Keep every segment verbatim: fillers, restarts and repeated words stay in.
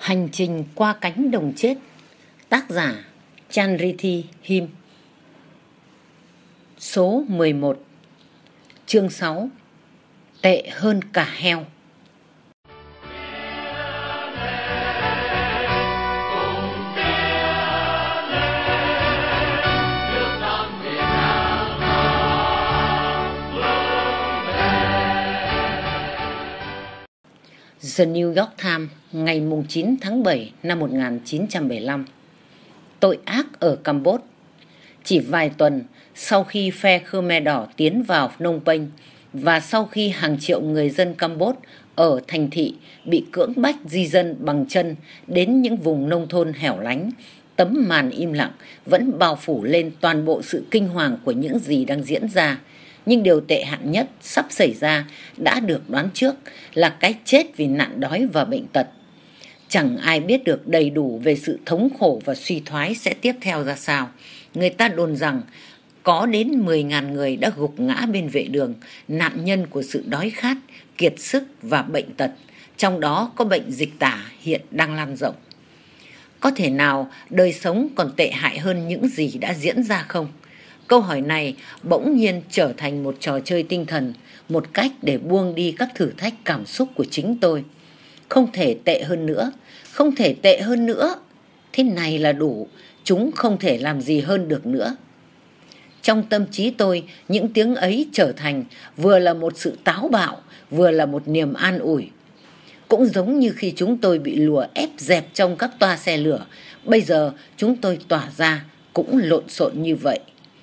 Hành trình qua cánh đồng chết. Tác giả Chanrithi Him. Số mười một. Chương sáu. Tệ hơn cả heo. The New York Times ngày chín tháng bảy năm một nghìn chín trăm bảy mươi lăm. Tội ác ở Campuchia. Chỉ vài tuần sau khi phe Khmer Đỏ tiến vào Phnom Penh và sau khi hàng triệu người dân Campuchia ở thành thị bị cưỡng bách di dân bằng chân đến những vùng nông thôn hẻo lánh, tấm màn im lặng vẫn bao phủ lên toàn bộ sự kinh hoàng của những gì đang diễn ra. Nhưng điều tệ hại nhất sắp xảy ra đã được đoán trước là cái chết vì nạn đói và bệnh tật. Chẳng ai biết được đầy đủ về sự thống khổ và suy thoái sẽ tiếp theo ra sao. Người ta đồn rằng có đến mười nghìn người đã gục ngã bên vệ đường, nạn nhân của sự đói khát, kiệt sức và bệnh tật. Trong đó có bệnh dịch tả hiện đang lan rộng. Có thể nào đời sống còn tệ hại hơn những gì đã diễn ra không? Câu hỏi này bỗng nhiên trở thành một trò chơi tinh thần, một cách để buông đi các thử thách cảm xúc của chính tôi. Không thể tệ hơn nữa, không thể tệ hơn nữa. Thế này là đủ, chúng không thể làm gì hơn được nữa. Trong tâm trí tôi, những tiếng ấy trở thành vừa là một sự táo bạo, vừa là một niềm an ủi. Cũng giống như khi chúng tôi bị lùa ép dẹp trong các toa xe lửa, bây giờ chúng tôi tỏa ra cũng lộn xộn như vậy.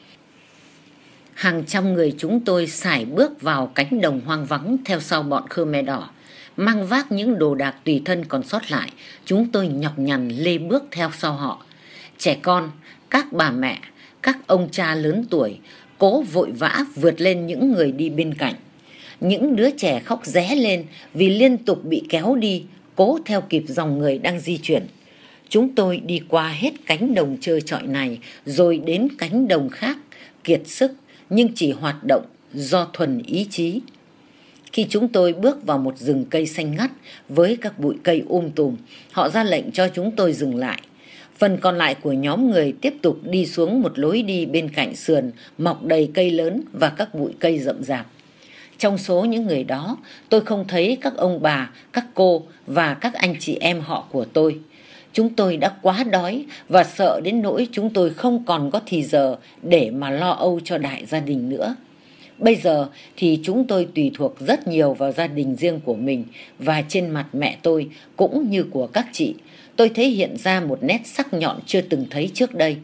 Hàng trăm người chúng tôi sải bước vào cánh đồng hoang vắng theo sau bọn Khmer Đỏ. Mang vác những đồ đạc tùy thân còn sót lại, chúng tôi nhọc nhằn lê bước theo sau họ. Trẻ con, các bà mẹ, các ông cha lớn tuổi cố vội vã vượt lên những người đi bên cạnh. Những đứa trẻ khóc ré lên vì liên tục bị kéo đi, cố theo kịp dòng người đang di chuyển. Chúng tôi đi qua hết cánh đồng trơ trọi này rồi đến cánh đồng khác, kiệt sức nhưng chỉ hoạt động do thuần ý chí. Khi chúng tôi bước vào một rừng cây xanh ngắt với các bụi cây um tùm, họ ra lệnh cho chúng tôi dừng lại. Phần còn lại của nhóm người tiếp tục đi xuống một lối đi bên cạnh sườn mọc đầy cây lớn và các bụi cây rậm rạp. Trong số những người đó, tôi không thấy các ông bà, các cô và các anh chị em họ của tôi. Chúng tôi đã quá đói và sợ đến nỗi chúng tôi không còn có thì giờ để mà lo âu cho đại gia đình nữa. Bây giờ thì chúng tôi tùy thuộc rất nhiều vào gia đình riêng của mình, và trên mặt mẹ tôi cũng như của các chị, tôi thấy hiện ra một nét sắc nhọn chưa từng thấy trước đây.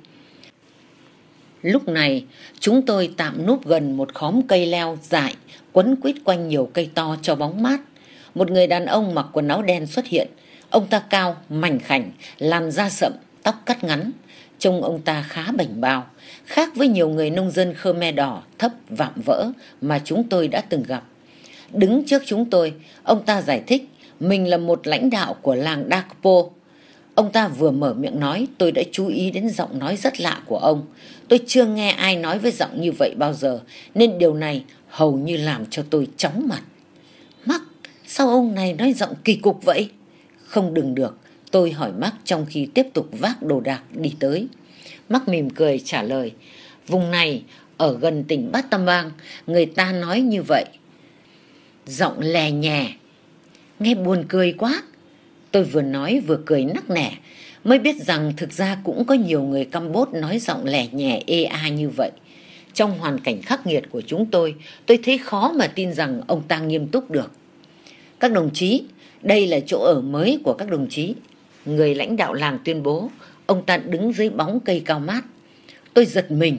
Lúc này chúng tôi tạm núp gần một khóm cây leo dại quấn quýt quanh nhiều cây to cho bóng mát. Một người đàn ông mặc quần áo đen xuất hiện. Ông ta cao, mảnh khảnh, làn da sậm, tóc cắt ngắn. Trông ông ta khá bảnh bao, khác với nhiều người nông dân Khmer Đỏ thấp vạm vỡ mà chúng tôi đã từng gặp. Đứng trước chúng tôi, ông ta giải thích mình là một lãnh đạo của làng Dakpo. Ông ta vừa mở miệng nói, tôi đã chú ý đến giọng nói rất lạ của ông. Tôi chưa nghe ai nói với giọng như vậy bao giờ, nên điều này hầu như làm cho tôi chóng mặt. Mark, sao ông này nói giọng kỳ cục vậy? Không đừng được, tôi hỏi Mark trong khi tiếp tục vác đồ đạc đi tới. Mark mỉm cười trả lời, vùng này ở gần tỉnh Battambang, người ta nói như vậy. Giọng lè nhè, nghe buồn cười quá. Tôi vừa nói vừa cười nắc nẻ, mới biết rằng thực ra cũng có nhiều người Campuchia nói giọng lè nhè ê a như vậy. Trong hoàn cảnh khắc nghiệt của chúng tôi, tôi thấy khó mà tin rằng ông ta nghiêm túc được. Các đồng chí, đây là chỗ ở mới của các đồng chí, người lãnh đạo làng tuyên bố. Ông ta đứng dưới bóng cây cao mát. Tôi giật mình.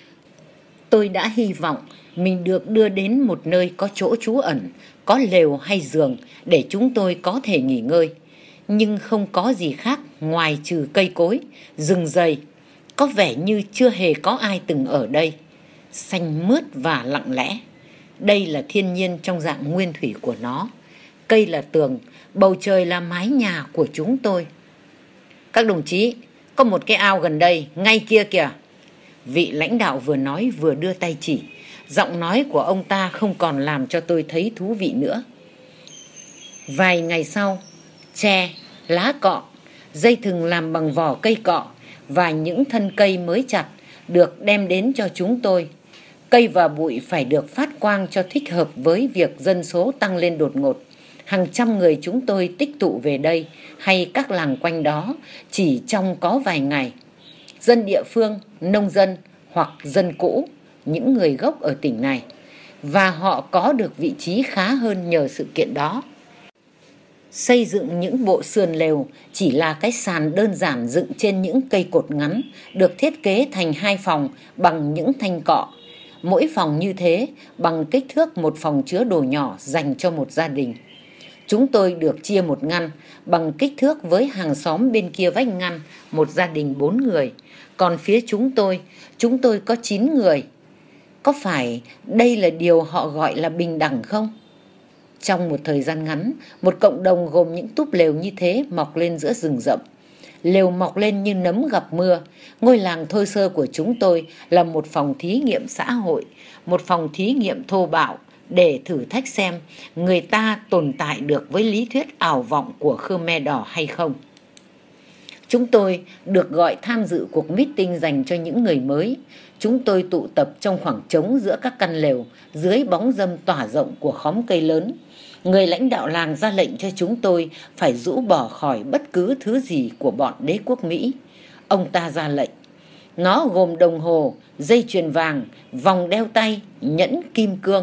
Tôi đã hy vọng mình được đưa đến một nơi có chỗ trú ẩn, có lều hay giường để chúng tôi có thể nghỉ ngơi. Nhưng không có gì khác ngoài trừ cây cối, rừng dày. Có vẻ như chưa hề có ai từng ở đây. Xanh mướt và lặng lẽ. Đây là thiên nhiên trong dạng nguyên thủy của nó. Cây là tường, bầu trời là mái nhà của chúng tôi. Các đồng chí, có một cái ao gần đây, ngay kia kìa. Vị lãnh đạo vừa nói vừa đưa tay chỉ. Giọng nói của ông ta không còn làm cho tôi thấy thú vị nữa. Vài ngày sau, tre, lá cọ Dây thừng làm bằng vỏ cây cọ và những thân cây mới chặt được đem đến cho chúng tôi. Cây và bụi phải được phát quang cho thích hợp với việc dân số tăng lên đột ngột. Hàng trăm người chúng tôi tích tụ về đây hay các làng quanh đó chỉ trong có vài ngày. Dân địa phương, nông dân hoặc dân cũ, những người gốc ở tỉnh này. Và họ có được vị trí khá hơn nhờ sự kiện đó. Xây dựng những bộ sườn lều chỉ là cái sàn đơn giản dựng trên những cây cột ngắn, được thiết kế thành hai phòng bằng những thanh cọ. Mỗi phòng như thế bằng kích thước một phòng chứa đồ nhỏ dành cho một gia đình. Chúng tôi được chia một ngăn bằng kích thước với hàng xóm bên kia vách ngăn, một gia đình bốn người. Còn phía chúng tôi, chúng tôi có chín người. Có phải đây là điều họ gọi là bình đẳng không? Trong một thời gian ngắn, một cộng đồng gồm những túp lều như thế mọc lên giữa rừng rậm. Lều mọc lên như nấm gặp mưa. Ngôi làng thô sơ của chúng tôi là một phòng thí nghiệm xã hội, một phòng thí nghiệm thô bạo để thử thách xem người ta tồn tại được với lý thuyết ảo vọng của Khmer Đỏ hay không. Chúng tôi được gọi tham dự cuộc meeting dành cho những người mới. Chúng tôi tụ tập trong khoảng trống giữa các căn lều, dưới bóng râm tỏa rộng của khóm cây lớn. Người lãnh đạo làng ra lệnh cho chúng tôi phải rũ bỏ khỏi bất cứ thứ gì của bọn đế quốc Mỹ. Ông ta ra lệnh. Nó gồm đồng hồ, dây chuyền vàng, vòng đeo tay, nhẫn kim cương.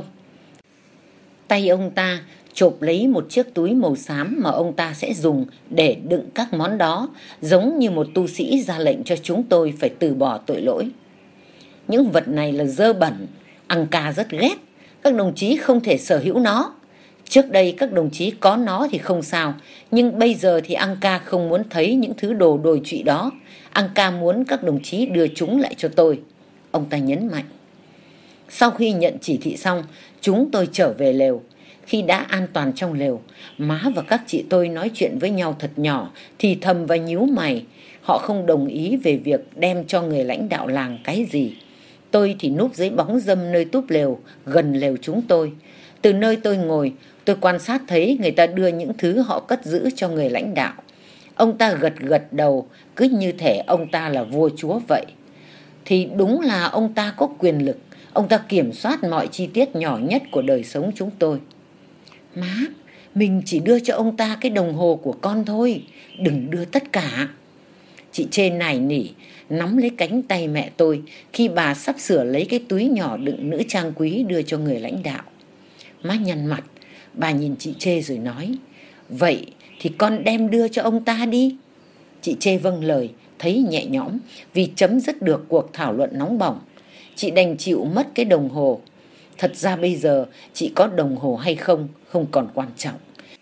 Tay ông ta chộp lấy một chiếc túi màu xám mà ông ta sẽ dùng để đựng các món đó, giống như một tu sĩ ra lệnh cho chúng tôi phải từ bỏ tội lỗi. Những vật này là dơ bẩn, Angka rất ghét, các đồng chí không thể sở hữu nó. Trước đây các đồng chí có nó thì không sao, nhưng bây giờ thì Angka không muốn thấy những thứ đồ đồi trụy đó. Angka muốn các đồng chí đưa chúng lại cho tôi. Ông ta nhấn mạnh. Sau khi nhận chỉ thị xong, chúng tôi trở về lều. Khi đã an toàn trong lều, má và các chị tôi nói chuyện với nhau thật nhỏ, thì thầm và nhíu mày. Họ không đồng ý về việc đem cho người lãnh đạo làng cái gì. Tôi thì núp dưới bóng râm nơi túp lều, gần lều chúng tôi. Từ nơi tôi ngồi, tôi quan sát thấy người ta đưa những thứ họ cất giữ cho người lãnh đạo. Ông ta gật gật đầu, cứ như thể ông ta là vua chúa vậy. Thì đúng là ông ta có quyền lực, ông ta kiểm soát mọi chi tiết nhỏ nhất của đời sống chúng tôi. Má, mình chỉ đưa cho ông ta cái đồng hồ của con thôi, đừng đưa tất cả. Chị Chê nài nỉ, nắm lấy cánh tay mẹ tôi khi bà sắp sửa lấy cái túi nhỏ đựng nữ trang quý đưa cho người lãnh đạo. Má nhăn mặt, bà nhìn chị Chê rồi nói, vậy thì con đem đưa cho ông ta đi. Chị Chê vâng lời, thấy nhẹ nhõm vì chấm dứt được cuộc thảo luận nóng bỏng. Chị đành chịu mất cái đồng hồ. Thật ra bây giờ chị có đồng hồ hay không không còn quan trọng.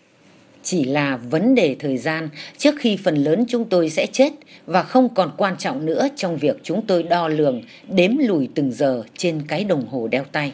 Chỉ là vấn đề thời gian trước khi phần lớn chúng tôi sẽ chết, và không còn quan trọng nữa trong việc chúng tôi đo lường, đếm lùi từng giờ trên cái đồng hồ đeo tay.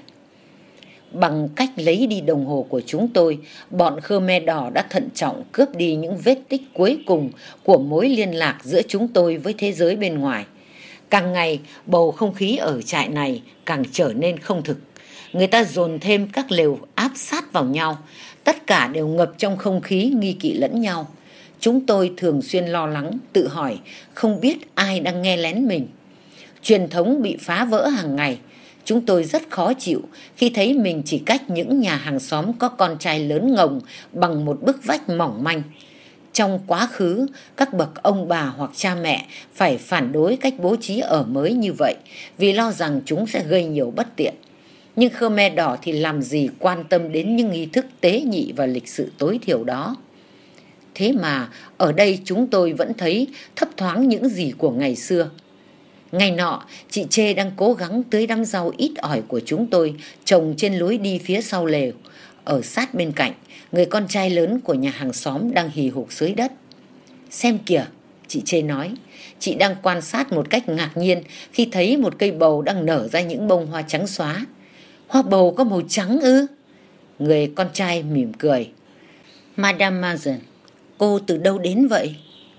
Bằng cách lấy đi đồng hồ của chúng tôi, bọn Khmer Đỏ đã thận trọng cướp đi những vết tích cuối cùng của mối liên lạc giữa chúng tôi với thế giới bên ngoài. Càng ngày, bầu không khí ở trại này càng trở nên không thực. Người ta dồn thêm các lều áp sát vào nhau. Tất cả đều ngập trong không khí nghi kỵ lẫn nhau. Chúng tôi thường xuyên lo lắng, tự hỏi không biết ai đang nghe lén mình. Truyền thống bị phá vỡ hàng ngày. Chúng tôi rất khó chịu khi thấy mình chỉ cách những nhà hàng xóm có con trai lớn ngồng bằng một bức vách mỏng manh. Trong quá khứ, các bậc ông bà hoặc cha mẹ phải phản đối cách bố trí ở mới như vậy vì lo rằng chúng sẽ gây nhiều bất tiện. Nhưng Khmer Đỏ thì làm gì quan tâm đến những nghi thức tế nhị và lịch sự tối thiểu đó. Thế mà ở đây chúng tôi vẫn thấy thấp thoáng những gì của ngày xưa. Ngày nọ, chị Chê đang cố gắng tưới đám rau ít ỏi của chúng tôi trồng trên lối đi phía sau lều. Ở sát bên cạnh, người con trai lớn của nhà hàng xóm đang hì hục dưới đất. Xem kìa, chị Chê nói. Chị đang quan sát một cách ngạc nhiên khi thấy một cây bầu đang nở ra những bông hoa trắng xóa. Hoa bầu có màu trắng ư? Người con trai mỉm cười. Madame Mazen, cô từ đâu đến vậy?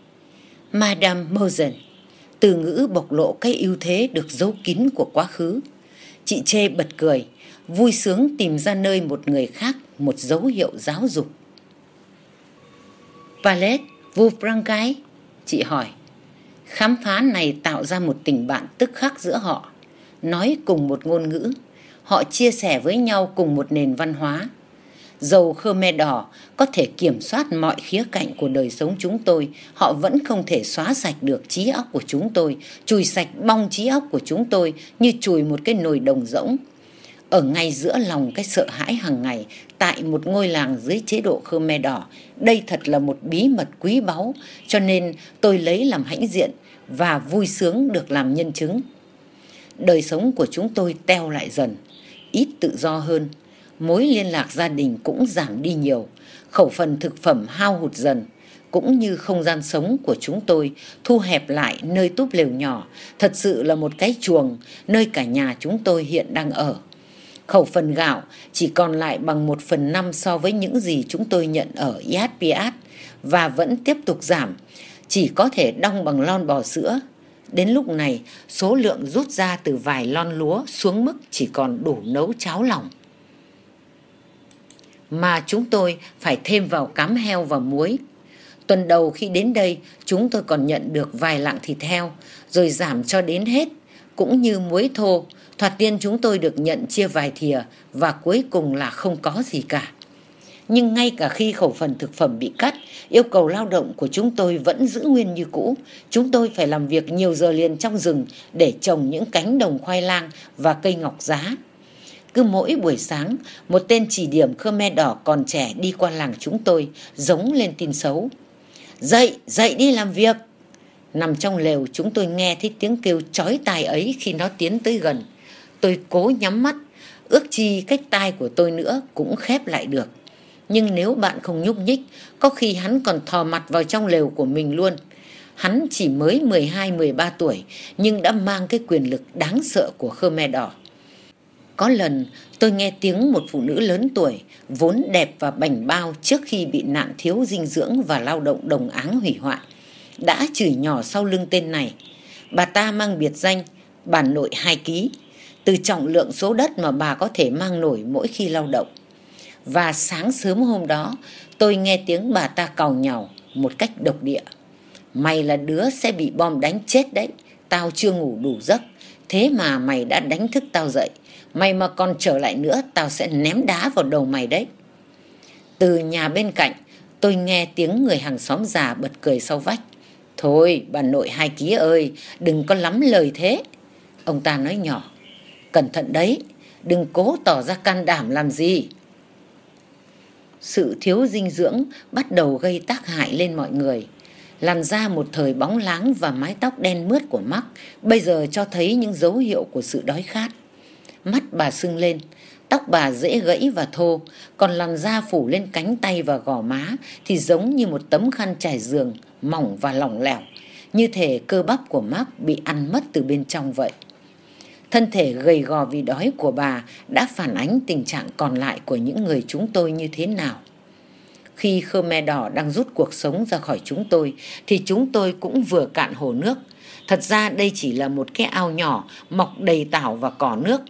Madame Mazen, từ ngữ bộc lộ cái ưu thế được giấu kín của quá khứ. Chị Chê bật cười, vui sướng tìm ra nơi một người khác một dấu hiệu giáo dục. Palette, vous prangez? chị hỏi. Khám phá này tạo ra một tình bạn tức khắc giữa họ, nói cùng một ngôn ngữ. Họ chia sẻ với nhau cùng một nền văn hóa. Dầu Khmer Đỏ có thể kiểm soát mọi khía cạnh của đời sống chúng tôi, họ vẫn không thể xóa sạch được trí óc của chúng tôi, chùi sạch bong trí óc của chúng tôi như chùi một cái nồi đồng rỗng. Ở ngay giữa lòng cái sợ hãi hàng ngày, tại một ngôi làng dưới chế độ Khmer Đỏ, đây thật là một bí mật quý báu, cho nên tôi lấy làm hãnh diện và vui sướng được làm nhân chứng. Đời sống của chúng tôi teo lại dần, ít tự do hơn. Mối liên lạc gia đình cũng giảm đi nhiều, khẩu phần thực phẩm hao hụt dần, cũng như không gian sống của chúng tôi thu hẹp lại nơi túp lều nhỏ, thật sự là một cái chuồng nơi cả nhà chúng tôi hiện đang ở. Khẩu phần gạo chỉ còn lại bằng một phần năm so với những gì chúng tôi nhận ở i hát pê át và vẫn tiếp tục giảm, chỉ có thể đong bằng lon bò sữa. Đến lúc này, số lượng rút ra từ vài lon lúa xuống mức chỉ còn đủ nấu cháo lòng. Mà chúng tôi phải thêm vào cám heo và muối. Tuần đầu khi đến đây, chúng tôi còn nhận được vài lạng thịt heo, rồi giảm cho đến hết, cũng như muối thô. Thoạt tiên chúng tôi được nhận chia vài thìa và cuối cùng là không có gì cả. Nhưng ngay cả khi khẩu phần thực phẩm bị cắt, yêu cầu lao động của chúng tôi vẫn giữ nguyên như cũ. Chúng tôi phải làm việc nhiều giờ liền trong rừng để trồng những cánh đồng khoai lang và cây ngọc giá. Cứ mỗi buổi sáng, một tên chỉ điểm Khmer Đỏ còn trẻ đi qua làng chúng tôi, giống lên tin xấu. Dậy, dậy đi làm việc. Nằm trong lều, chúng tôi nghe thấy tiếng kêu chói tai ấy khi nó tiến tới gần. Tôi cố nhắm mắt, ước chi cách tai của tôi nữa cũng khép lại được. Nhưng nếu bạn không nhúc nhích, có khi hắn còn thò mặt vào trong lều của mình luôn. Hắn chỉ mới mười hai mười ba tuổi, nhưng đã mang cái quyền lực đáng sợ của Khmer Đỏ. Có lần tôi nghe tiếng một phụ nữ lớn tuổi, vốn đẹp và bảnh bao trước khi bị nạn thiếu dinh dưỡng và lao động đồng áng hủy hoại, đã chửi nhỏ sau lưng tên này. Bà ta mang biệt danh bản nội hai ký, từ trọng lượng số đất mà bà có thể mang nổi mỗi khi lao động. Và sáng sớm hôm đó, tôi nghe tiếng bà ta càu nhàu một cách độc địa. Mày là đứa sẽ bị bom đánh chết đấy, tao chưa ngủ đủ giấc, thế mà mày đã đánh thức tao dậy. Mày mà còn trở lại nữa, tao sẽ ném đá vào đầu mày đấy. Từ nhà bên cạnh, tôi nghe tiếng người hàng xóm già bật cười sau vách. Thôi, bà nội hai ký ơi, đừng có lắm lời thế. Ông ta nói nhỏ, cẩn thận đấy, đừng cố tỏ ra can đảm làm gì. Sự thiếu dinh dưỡng bắt đầu gây tác hại lên mọi người. Làn da một thời bóng láng và mái tóc đen mướt của Mark bây giờ cho thấy những dấu hiệu của sự đói khát. Mắt bà sưng lên, tóc bà dễ gãy và thô, còn làn da phủ lên cánh tay và gò má thì giống như một tấm khăn trải giường, mỏng và lỏng lẻo, như thể cơ bắp của Mark bị ăn mất từ bên trong vậy. Thân thể gầy gò vì đói của bà đã phản ánh tình trạng còn lại của những người chúng tôi như thế nào. Khi Khmer Đỏ đang rút cuộc sống ra khỏi chúng tôi thì chúng tôi cũng vừa cạn hồ nước. Thật ra đây chỉ là một cái ao nhỏ mọc đầy tảo và cỏ nước.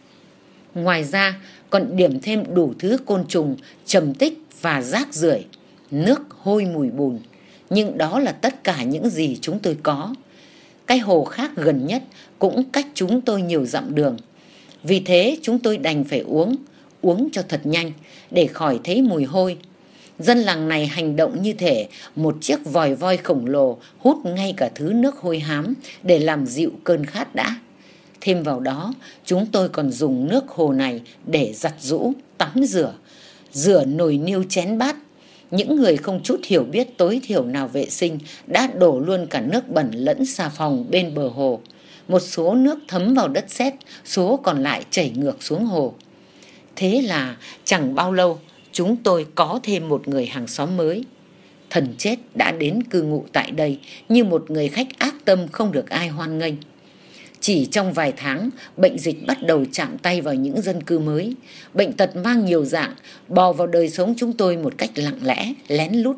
Ngoài ra còn điểm thêm đủ thứ côn trùng, trầm tích và rác rưởi, nước hôi mùi bùn. Nhưng đó là tất cả những gì chúng tôi có. Cái hồ khác gần nhất cũng cách chúng tôi nhiều dặm đường. Vì thế chúng tôi đành phải uống, uống cho thật nhanh để khỏi thấy mùi hôi. Dân làng này hành động như thể một chiếc vòi voi khổng lồ hút ngay cả thứ nước hôi hám để làm dịu cơn khát đã. Thêm vào đó, chúng tôi còn dùng nước hồ này để giặt giũ, tắm rửa, rửa nồi niêu chén bát. Những người không chút hiểu biết tối thiểu nào vệ sinh đã đổ luôn cả nước bẩn lẫn xà phòng bên bờ hồ. Một số nước thấm vào đất sét, số còn lại chảy ngược xuống hồ. Thế là chẳng bao lâu chúng tôi có thêm một người hàng xóm mới. Thần chết đã đến cư ngụ tại đây như một người khách ác tâm không được ai hoan nghênh. Chỉ trong vài tháng, bệnh dịch bắt đầu chạm tay vào những dân cư mới. Bệnh tật mang nhiều dạng, bò vào đời sống chúng tôi một cách lặng lẽ, lén lút.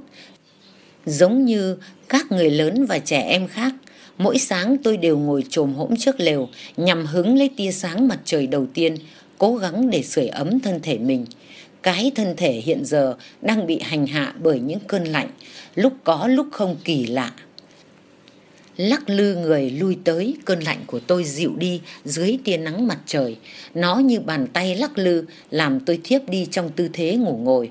Giống như các người lớn và trẻ em khác, mỗi sáng tôi đều ngồi chồm hổm trước lều nhằm hứng lấy tia sáng mặt trời đầu tiên, cố gắng để sưởi ấm thân thể mình. Cái thân thể hiện giờ đang bị hành hạ bởi những cơn lạnh, lúc có lúc không kỳ lạ. Lắc lư người lui tới, cơn lạnh của tôi dịu đi dưới tia nắng mặt trời. Nó như bàn tay lắc lư làm tôi thiếp đi trong tư thế ngủ ngồi.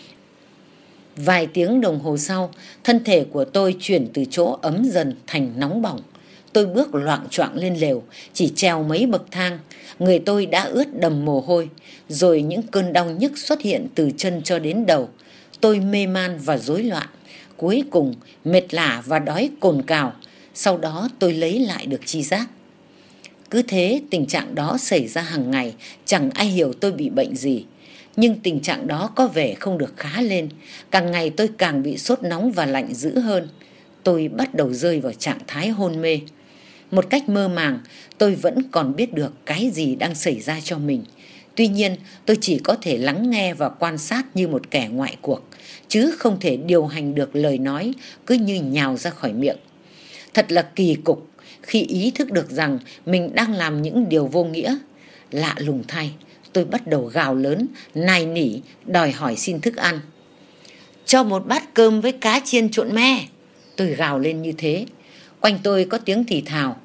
Vài tiếng đồng hồ sau, thân thể của tôi chuyển từ chỗ ấm dần thành nóng bỏng. Tôi bước loạng choạng lên lều, chỉ trèo mấy bậc thang, người tôi đã ướt đầm mồ hôi, rồi những cơn đau nhức xuất hiện từ chân cho đến đầu. Tôi mê man và rối loạn, cuối cùng mệt lả và đói cồn cào, sau đó tôi lấy lại được tri giác. Cứ thế tình trạng đó xảy ra hàng ngày, chẳng ai hiểu tôi bị bệnh gì. Nhưng tình trạng đó có vẻ không được khá lên, càng ngày tôi càng bị sốt nóng và lạnh dữ hơn. Tôi bắt đầu rơi vào trạng thái hôn mê. Một cách mơ màng, tôi vẫn còn biết được cái gì đang xảy ra cho mình. Tuy nhiên, tôi chỉ có thể lắng nghe và quan sát như một kẻ ngoại cuộc, chứ không thể điều hành được lời nói cứ như nhào ra khỏi miệng. Thật là kỳ cục khi ý thức được rằng mình đang làm những điều vô nghĩa. Lạ lùng thay, tôi bắt đầu gào lớn, nài nỉ, đòi hỏi xin thức ăn. Cho một bát cơm với cá chiên trộn me. Tôi gào lên như thế. Quanh tôi có tiếng thì thào.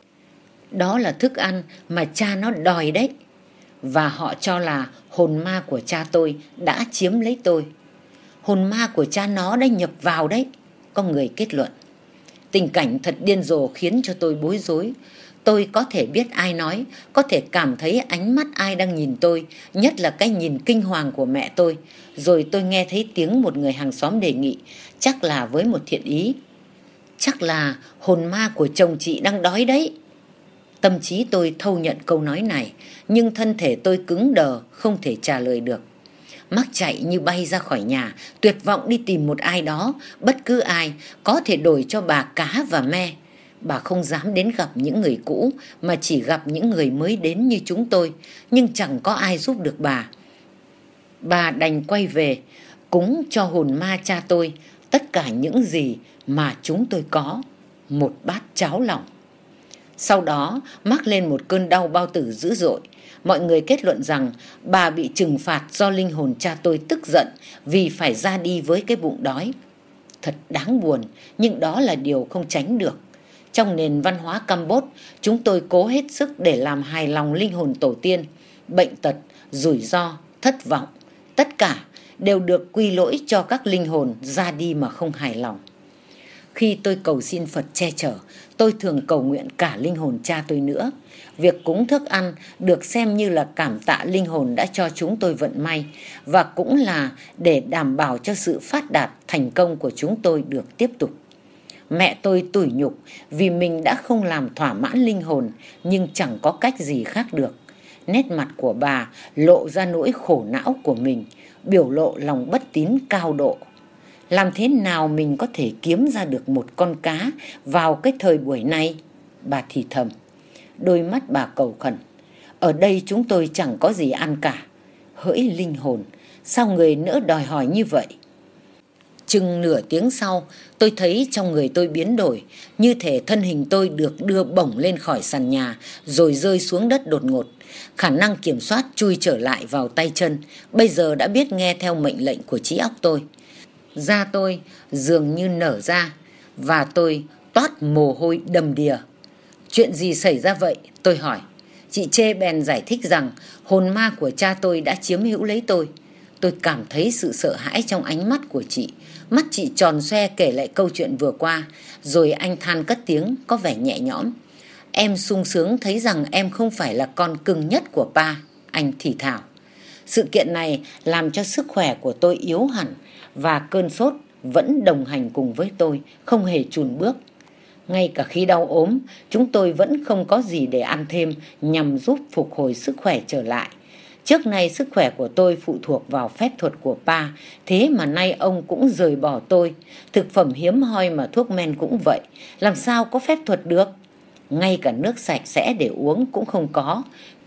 Đó là thức ăn mà cha nó đòi đấy. Và họ cho là hồn ma của cha tôi đã chiếm lấy tôi. Hồn ma của cha nó đã nhập vào đấy, có người kết luận. Tình cảnh thật điên rồ khiến cho tôi bối rối. Tôi có thể biết ai nói, có thể cảm thấy ánh mắt ai đang nhìn tôi, nhất là cái nhìn kinh hoàng của mẹ tôi. Rồi tôi nghe thấy tiếng một người hàng xóm đề nghị, chắc là với một thiện ý. Chắc là hồn ma của chồng chị đang đói đấy. Tâm trí tôi thâu nhận câu nói này, nhưng thân thể tôi cứng đờ, không thể trả lời được. Mắc chạy như bay ra khỏi nhà, tuyệt vọng đi tìm một ai đó, bất cứ ai, có thể đổi cho bà cá và me. Bà không dám đến gặp những người cũ, mà chỉ gặp những người mới đến như chúng tôi, nhưng chẳng có ai giúp được bà. Bà đành quay về, cúng cho hồn ma cha tôi tất cả những gì mà chúng tôi có, một bát cháo lòng. Sau đó mắc lên một cơn đau bao tử dữ dội. Mọi người kết luận rằng bà bị trừng phạt do linh hồn cha tôi tức giận vì phải ra đi với cái bụng đói. Thật đáng buồn, nhưng đó là điều không tránh được. Trong nền văn hóa Campuchia, chúng tôi cố hết sức để làm hài lòng linh hồn tổ tiên. Bệnh tật, rủi ro, thất vọng, tất cả đều được quy lỗi cho các linh hồn ra đi mà không hài lòng. Khi tôi cầu xin Phật che chở, tôi thường cầu nguyện cả linh hồn cha tôi nữa. Việc cúng thức ăn được xem như là cảm tạ linh hồn đã cho chúng tôi vận may, và cũng là để đảm bảo cho sự phát đạt thành công của chúng tôi được tiếp tục. Mẹ tôi tủi nhục vì mình đã không làm thỏa mãn linh hồn, nhưng chẳng có cách gì khác được. Nét mặt của bà lộ ra nỗi khổ não của mình, biểu lộ lòng bất tín cao độ. Làm thế nào mình có thể kiếm ra được một con cá vào cái thời buổi này? Bà thì thầm. Đôi mắt bà cầu khẩn. Ở đây chúng tôi chẳng có gì ăn cả. Hỡi linh hồn, sao người nỡ đòi hỏi như vậy? Chừng nửa tiếng sau, tôi thấy trong người tôi biến đổi, như thể thân hình tôi được đưa bổng lên khỏi sàn nhà rồi rơi xuống đất đột ngột. Khả năng kiểm soát chui trở lại vào tay chân, bây giờ đã biết nghe theo mệnh lệnh của trí óc tôi. Da tôi dường như nở ra và tôi toát mồ hôi đầm đìa. Chuyện gì xảy ra vậy? Tôi hỏi. Chị Chê bèn giải thích rằng hồn ma của cha tôi đã chiếm hữu lấy tôi. Tôi cảm thấy sự sợ hãi trong ánh mắt của chị. Mắt chị tròn xoe kể lại câu chuyện vừa qua, rồi anh than cất tiếng có vẻ nhẹ nhõm. Em sung sướng thấy rằng em không phải là con cưng nhất của pa, anh thì thào. Sự kiện này làm cho sức khỏe của tôi yếu hẳn, và cơn sốt vẫn đồng hành cùng với tôi, không hề chùn bước. Ngay cả khi đau ốm, chúng tôi vẫn không có gì để ăn thêm nhằm giúp phục hồi sức khỏe trở lại. Trước nay sức khỏe của tôi phụ thuộc vào phép thuật của pa, thế mà nay ông cũng rời bỏ tôi. Thực phẩm hiếm hoi mà thuốc men cũng vậy, làm sao có phép thuật được? Ngay cả nước sạch sẽ để uống cũng không có.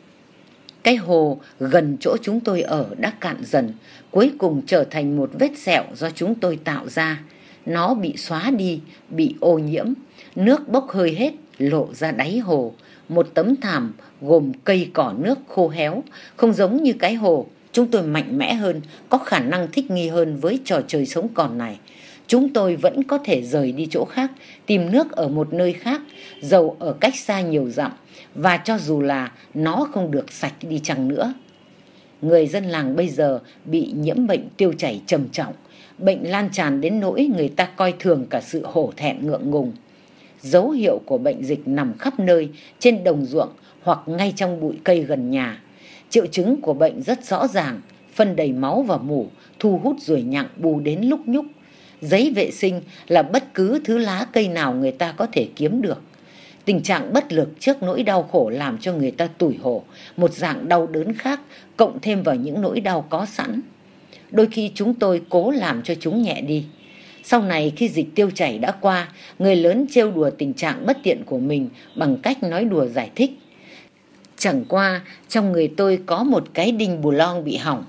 Cái hồ gần chỗ chúng tôi ở đã cạn dần, cuối cùng trở thành một vết sẹo do chúng tôi tạo ra. Nó bị xóa đi, bị ô nhiễm, nước bốc hơi hết, lộ ra đáy hồ. Một tấm thảm gồm cây cỏ nước khô héo, không giống như cái hồ. Chúng tôi mạnh mẽ hơn, có khả năng thích nghi hơn với trò chơi sống còn này. Chúng tôi vẫn có thể rời đi chỗ khác, tìm nước ở một nơi khác, dầu ở cách xa nhiều dặm, và cho dù là nó không được sạch đi chăng nữa. Người dân làng bây giờ bị nhiễm bệnh tiêu chảy trầm trọng. Bệnh lan tràn đến nỗi người ta coi thường cả sự hổ thẹn ngượng ngùng. Dấu hiệu của bệnh dịch nằm khắp nơi, trên đồng ruộng hoặc ngay trong bụi cây gần nhà. Triệu chứng của bệnh rất rõ ràng: phân đầy máu và mủ, thu hút ruồi nhặng bù đến lúc nhúc. Giấy vệ sinh là bất cứ thứ lá cây nào người ta có thể kiếm được. Tình trạng bất lực trước nỗi đau khổ làm cho người ta tủi hổ, một dạng đau đớn khác cộng thêm vào những nỗi đau có sẵn. Đôi khi chúng tôi cố làm cho chúng nhẹ đi. Sau này khi dịch tiêu chảy đã qua, người lớn trêu đùa tình trạng bất tiện của mình bằng cách nói đùa giải thích: chẳng qua trong người tôi có một cái đinh bù long bị hỏng.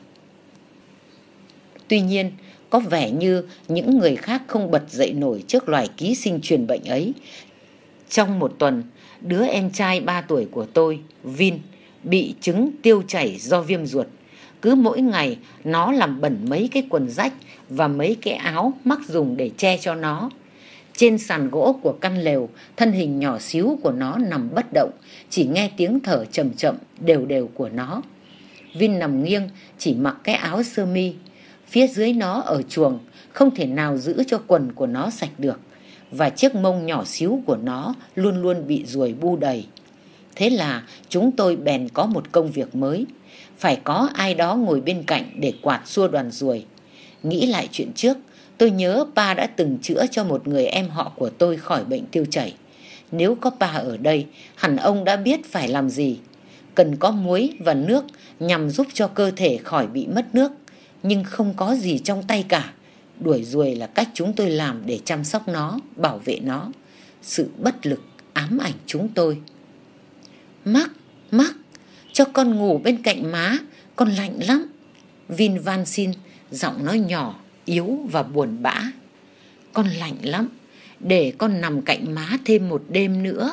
Tuy nhiên, có vẻ như những người khác không bật dậy nổi trước loài ký sinh truyền bệnh ấy. Trong một tuần, đứa em trai ba tuổi của tôi, Vin, bị chứng tiêu chảy do viêm ruột. Cứ mỗi ngày nó làm bẩn mấy cái quần rách và mấy cái áo Mắc dùng để che cho nó. Trên sàn gỗ của căn lều, thân hình nhỏ xíu của nó nằm bất động, chỉ nghe tiếng thở chậm chậm đều đều của nó. Vin nằm nghiêng, chỉ mặc cái áo sơ mi. Phía dưới nó ở chuồng, không thể nào giữ cho quần của nó sạch được, và chiếc mông nhỏ xíu của nó luôn luôn bị ruồi bu đầy. Thế là chúng tôi bèn có một công việc mới: phải có ai đó ngồi bên cạnh để quạt xua đoàn ruồi. Nghĩ lại chuyện trước, tôi nhớ Pa đã từng chữa cho một người em họ của tôi khỏi bệnh tiêu chảy. Nếu có Pa ở đây, hẳn ông đã biết phải làm gì. Cần có muối và nước nhằm giúp cho cơ thể khỏi bị mất nước, nhưng không có gì trong tay cả. Đuổi ruồi là cách chúng tôi làm để chăm sóc nó, bảo vệ nó. Sự bất lực ám ảnh chúng tôi. Mắc, Mắc, cho con ngủ bên cạnh má, con lạnh lắm. Vin van xin, giọng nói nhỏ, yếu và buồn bã. Con lạnh lắm, để con nằm cạnh má thêm một đêm nữa.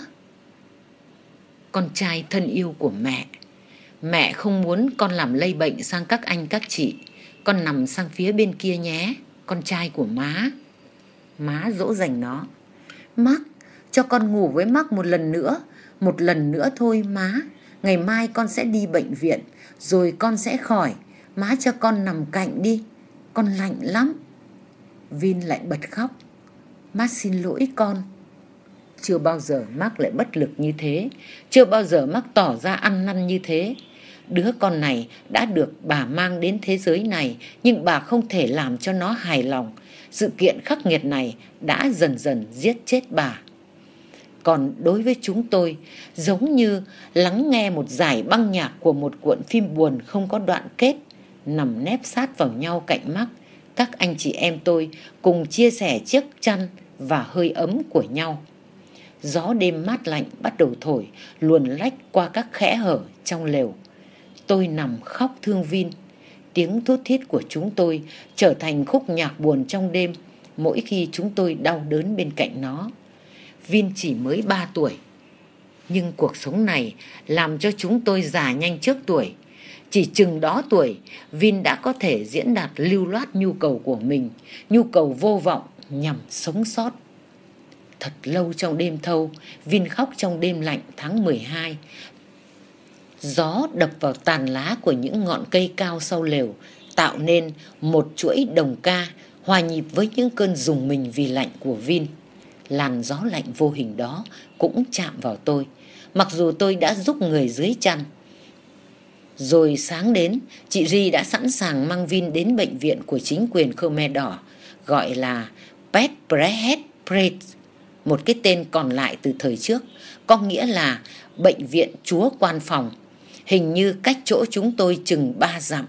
Con trai thân yêu của mẹ, mẹ không muốn con làm lây bệnh sang các anh các chị. Con nằm sang phía bên kia nhé, con trai của má. Má dỗ dành nó. Mắc, cho con ngủ với Mắc một lần nữa. Một lần nữa thôi má. Ngày mai con sẽ đi bệnh viện, rồi con sẽ khỏi. Má cho con nằm cạnh đi, con lạnh lắm. Vin lại bật khóc. Má xin lỗi con. Chưa bao giờ Mắc lại bất lực như thế. Chưa bao giờ Mắc tỏ ra ăn năn như thế. Đứa con này đã được bà mang đến thế giới này, nhưng bà không thể làm cho nó hài lòng. Sự kiện khắc nghiệt này đã dần dần giết chết bà. Còn đối với chúng tôi, giống như lắng nghe một dải băng nhạc của một cuộn phim buồn không có đoạn kết, nằm nép sát vào nhau cạnh Mắc, các anh chị em tôi cùng chia sẻ chiếc chăn và hơi ấm của nhau. Gió đêm mát lạnh bắt đầu thổi, luồn lách qua các kẽ hở trong lều. Tôi nằm khóc thương Vin. Tiếng thút thít của chúng tôi trở thành khúc nhạc buồn trong đêm mỗi khi chúng tôi đau đớn bên cạnh nó. Vin chỉ mới ba tuổi, nhưng cuộc sống này làm cho chúng tôi già nhanh trước tuổi. Chỉ chừng đó tuổi, Vin đã có thể diễn đạt lưu loát nhu cầu của mình, nhu cầu vô vọng nhằm sống sót. Thật lâu trong đêm thâu, Vin khóc trong đêm lạnh tháng mười hai. Gió đập vào tàn lá của những ngọn cây cao sau lều, tạo nên một chuỗi đồng ca hòa nhịp với những cơn rùng mình vì lạnh của Vin. Làn gió lạnh vô hình đó cũng chạm vào tôi, mặc dù tôi đã giúp người dưới chăn. Rồi sáng đến, chị Ri đã sẵn sàng mang Vin đến bệnh viện của chính quyền Khmer Đỏ, gọi là Pet Prehet Pret, một cái tên còn lại từ thời trước, có nghĩa là bệnh viện chúa quan phòng, hình như cách chỗ chúng tôi chừng ba dặm.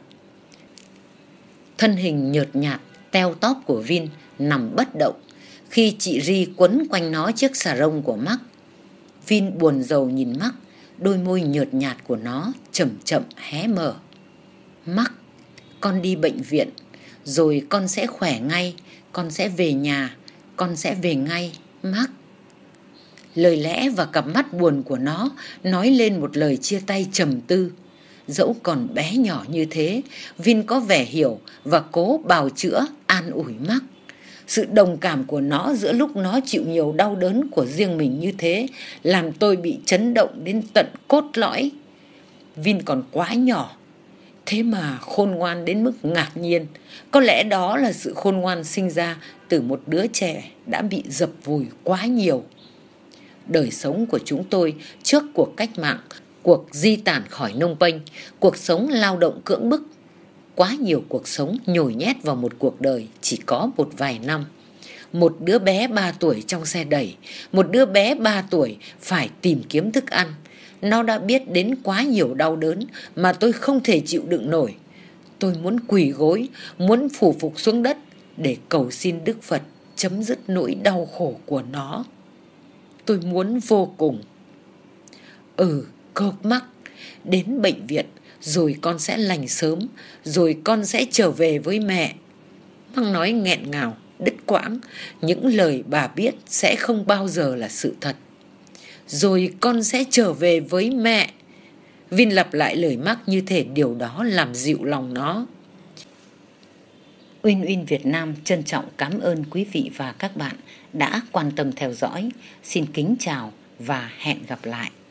Thân hình nhợt nhạt, teo tóp của Vin nằm bất động khi chị Ri quấn quanh nó chiếc xà rông của Mắc. Vin buồn rầu nhìn Mắc, đôi môi nhợt nhạt của nó chậm chậm hé mở. Mắc, con đi bệnh viện, rồi con sẽ khỏe ngay, con sẽ về nhà, con sẽ về ngay, Mắc. Lời lẽ và cặp mắt buồn của nó nói lên một lời chia tay trầm tư. Dẫu còn bé nhỏ như thế, Vin có vẻ hiểu và cố bào chữa, an ủi Mắc. Sự đồng cảm của nó giữa lúc nó chịu nhiều đau đớn của riêng mình như thế làm tôi bị chấn động đến tận cốt lõi. Vin còn quá nhỏ, thế mà khôn ngoan đến mức ngạc nhiên. Có lẽ đó là sự khôn ngoan sinh ra từ một đứa trẻ đã bị dập vùi quá nhiều. Đời sống của chúng tôi trước cuộc cách mạng, cuộc di tản khỏi Phnom Penh, cuộc sống lao động cưỡng bức, quá nhiều cuộc sống nhồi nhét vào một cuộc đời chỉ có một vài năm. Một đứa bé ba tuổi trong xe đẩy, một đứa bé ba tuổi phải tìm kiếm thức ăn. Nó đã biết đến quá nhiều đau đớn mà tôi không thể chịu đựng nổi. Tôi muốn quỳ gối, muốn phủ phục xuống đất để cầu xin Đức Phật chấm dứt nỗi đau khổ của nó. Tôi muốn vô cùng. Ừ, cộp mắc, đến bệnh viện, rồi con sẽ lành sớm, rồi con sẽ trở về với mẹ. Măng nói nghẹn ngào, đứt quãng, những lời bà biết sẽ không bao giờ là sự thật. Rồi con sẽ trở về với mẹ. Vin lặp lại lời Mark như thể điều đó làm dịu lòng nó. Uyên Uyên Việt Nam trân trọng cảm ơn quý vị và các bạn đã quan tâm theo dõi. Xin kính chào và hẹn gặp lại.